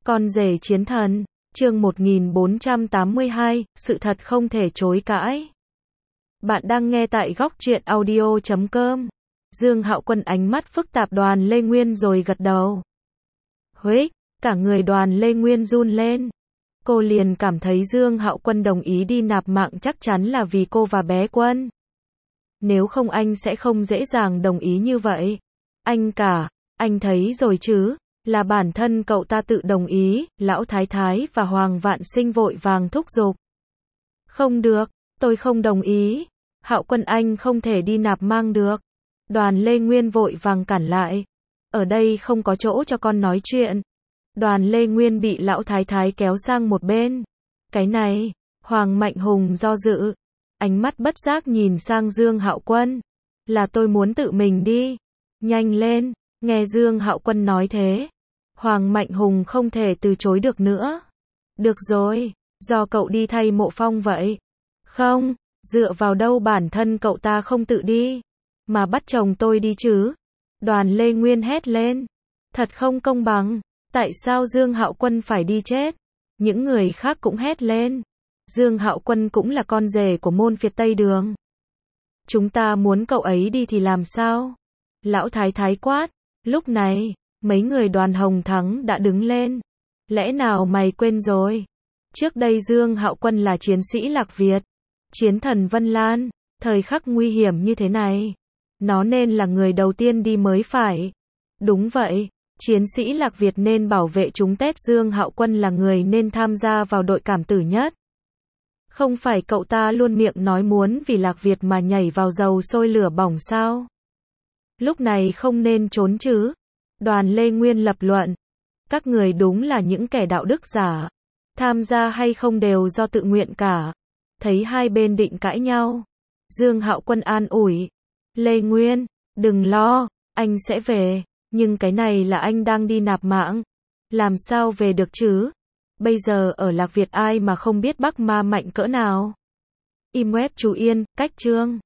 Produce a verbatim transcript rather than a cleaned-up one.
Con rể chiến thần, chương một nghìn bốn trăm tám mươi hai, sự thật không thể chối cãi. Bạn đang nghe tại góc truyện audio chấm com. Dương Hạo Quân ánh mắt phức tạp Đoàn Lê Nguyên rồi gật đầu. Huếch, cả người Đoàn Lê Nguyên run lên. Cô liền cảm thấy Dương Hạo Quân đồng ý đi nạp mạng chắc chắn là vì cô và bé Quân. Nếu không anh sẽ không dễ dàng đồng ý như vậy. Anh cả, anh thấy rồi chứ, là bản thân cậu ta tự đồng ý, Lão Thái Thái và Hoàng Vạn Sinh vội vàng thúc giục. Không được, tôi không đồng ý. Hạo Quân anh không thể đi nạp mang được. Đoàn Lê Nguyên vội vàng cản lại. Ở đây không có chỗ cho con nói chuyện. Đoàn Lê Nguyên bị Lão Thái Thái kéo sang một bên. Cái này, Hoàng Mạnh Hùng do dự. Ánh mắt bất giác nhìn sang Dương Hạo Quân. Là tôi muốn tự mình đi. Nhanh lên, nghe Dương Hạo Quân nói thế. Hoàng Mạnh Hùng không thể từ chối được nữa. Được rồi, do cậu đi thay Mộ Phong vậy. Không, dựa vào đâu bản thân cậu ta không tự đi. Mà bắt chồng tôi đi chứ. Đoàn Lê Nguyên hét lên. Thật không công bằng. Tại sao Dương Hạo Quân phải đi chết? Những người khác cũng hét lên. Dương Hạo Quân cũng là con rể của môn phiệt Tây Đường. Chúng ta muốn cậu ấy đi thì làm sao? Lão Thái Thái quát. Lúc này, mấy người Đoàn Hồng Thắng đã đứng lên. Lẽ nào mày quên rồi? Trước đây Dương Hạo Quân là chiến sĩ Lạc Việt. Chiến thần Vân Lan. Thời khắc nguy hiểm như thế này. Nó nên là người đầu tiên đi mới phải. Đúng vậy. Chiến sĩ Lạc Việt nên bảo vệ chúng Tết. Dương Hạo Quân là người nên tham gia vào đội cảm tử nhất. Không phải cậu ta luôn miệng nói muốn vì Lạc Việt mà nhảy vào dầu sôi lửa bỏng sao? Lúc này không nên trốn chứ? Đoàn Lê Nguyên lập luận. Các người đúng là những kẻ đạo đức giả. Tham gia hay không đều do tự nguyện cả. Thấy hai bên định cãi nhau. Dương Hạo Quân an ủi. Lê Nguyên, đừng lo, anh sẽ về. Nhưng cái này là anh đang đi nạp mạng. Làm sao về được chứ? Bây giờ ở Lạc Việt ai mà không biết Bắc Ma mạnh cỡ nào? Im web chú Yên, cách chương.